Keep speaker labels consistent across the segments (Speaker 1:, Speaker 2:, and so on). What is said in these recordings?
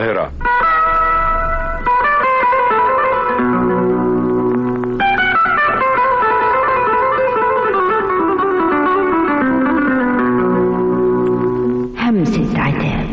Speaker 1: القاهرة.
Speaker 2: همسة عتاب.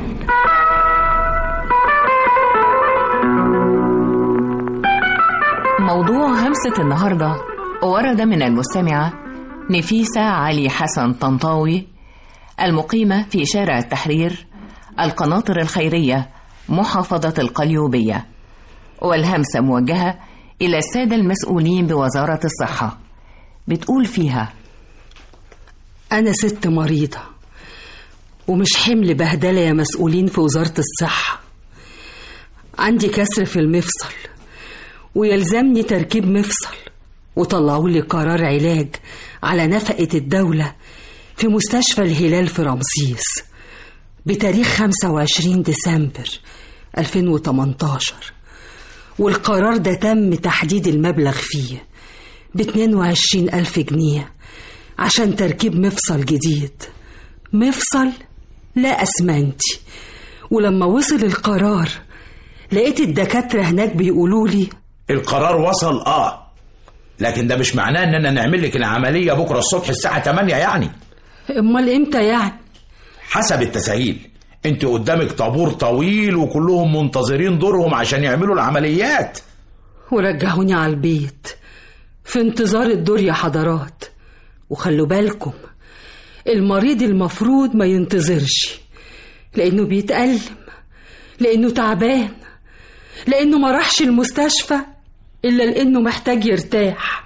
Speaker 3: موضوع همسة النهاردة ورد من المستمعة نفيسة علي حسن طنطاوي المقيمة في شارع التحرير، القناطر الخيرية، محافظة القليوبية، والهمسة موجهة إلى السادة المسؤولين بوزارة الصحة. بتقول فيها:
Speaker 4: أنا ست مريضة ومش حمل بهدلة يا مسؤولين في وزارة الصحة. عندي كسر في المفصل ويلزمني تركيب مفصل، وطلعوا لي قرار علاج على نفقة الدولة في مستشفى الهلال في رمسيس بتاريخ 25 ديسمبر 2018، والقرار ده تم تحديد المبلغ فيه ب22,000 جنيه عشان تركيب مفصل جديد، مفصل لا أسمنتي. ولما وصل القرار لقيت الدكاترة هناك بيقولوا لي
Speaker 5: القرار وصل لكن ده مش معناه اننا نعمل لك العملية بكرة الصبح الساعة 8 يعني.
Speaker 4: امال امتى يعني؟
Speaker 5: حسب التسهيل. انت قدامك طابور طويل وكلهم منتظرين دورهم عشان يعملوا العمليات.
Speaker 4: ورجعوني على البيت في انتظار الدور يا حضرات. وخلوا بالكم، المريض المفروض ما ينتظرش، لانه بيتألم، لانه تعبان، لانه ما راحش المستشفى الا لانه محتاج يرتاح.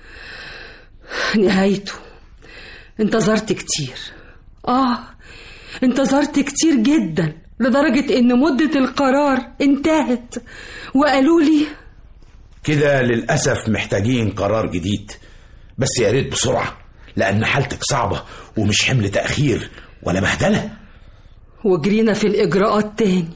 Speaker 4: نهايته انتظرت كتير، انتظرت كتير جدا، لدرجة ان مدة القرار انتهت وقالوا لي
Speaker 5: كده للأسف محتاجين قرار جديد، بس يا ريت بسرعة لأن حالتك صعبة ومش حمل تأخير ولا بهدلة.
Speaker 4: وجرينا في الإجراءات تاني،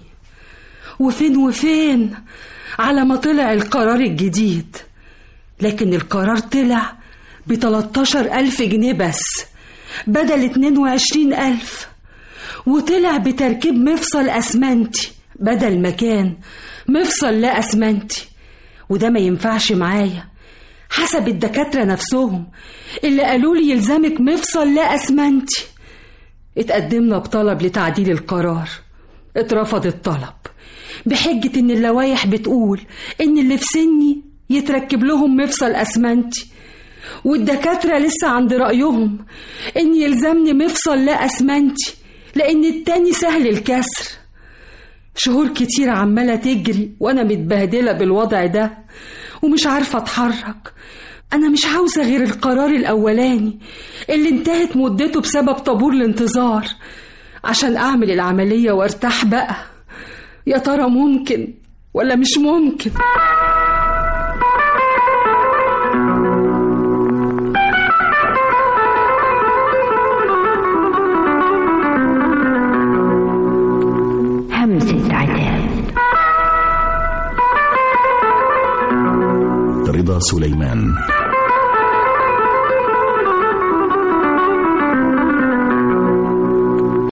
Speaker 4: وفين على ما طلع القرار الجديد. لكن القرار طلع ب13,000 جنيه بس بدل 22,000، وطلع بتركيب مفصل أسمنتي بدل ما كان مفصل لا أسمنتي. وده ما ينفعش معايا حسب الدكاترة نفسهم اللي قالوا لي يلزمك مفصل لا أسمنتي. اتقدمنا بطلب لتعديل القرار، اترفض الطلب بحجة ان اللوائح بتقول ان اللي في سني يتركب لهم مفصل أسمنتي، والدكاترة لسه عند رأيهم ان يلزمني مفصل لا أسمنتي لان التاني سهل الكسر. شهور كتير عمالة تجري وانا متبهدلة بالوضع ده ومش عارفة اتحرك. انا مش عاوزة غير القرار الاولاني اللي انتهت مدته بسبب طابور الانتظار عشان اعمل العملية وارتاح بقى. يا ترى ممكن ولا مش ممكن؟
Speaker 2: همسة عتاب.
Speaker 6: رضا سليمان.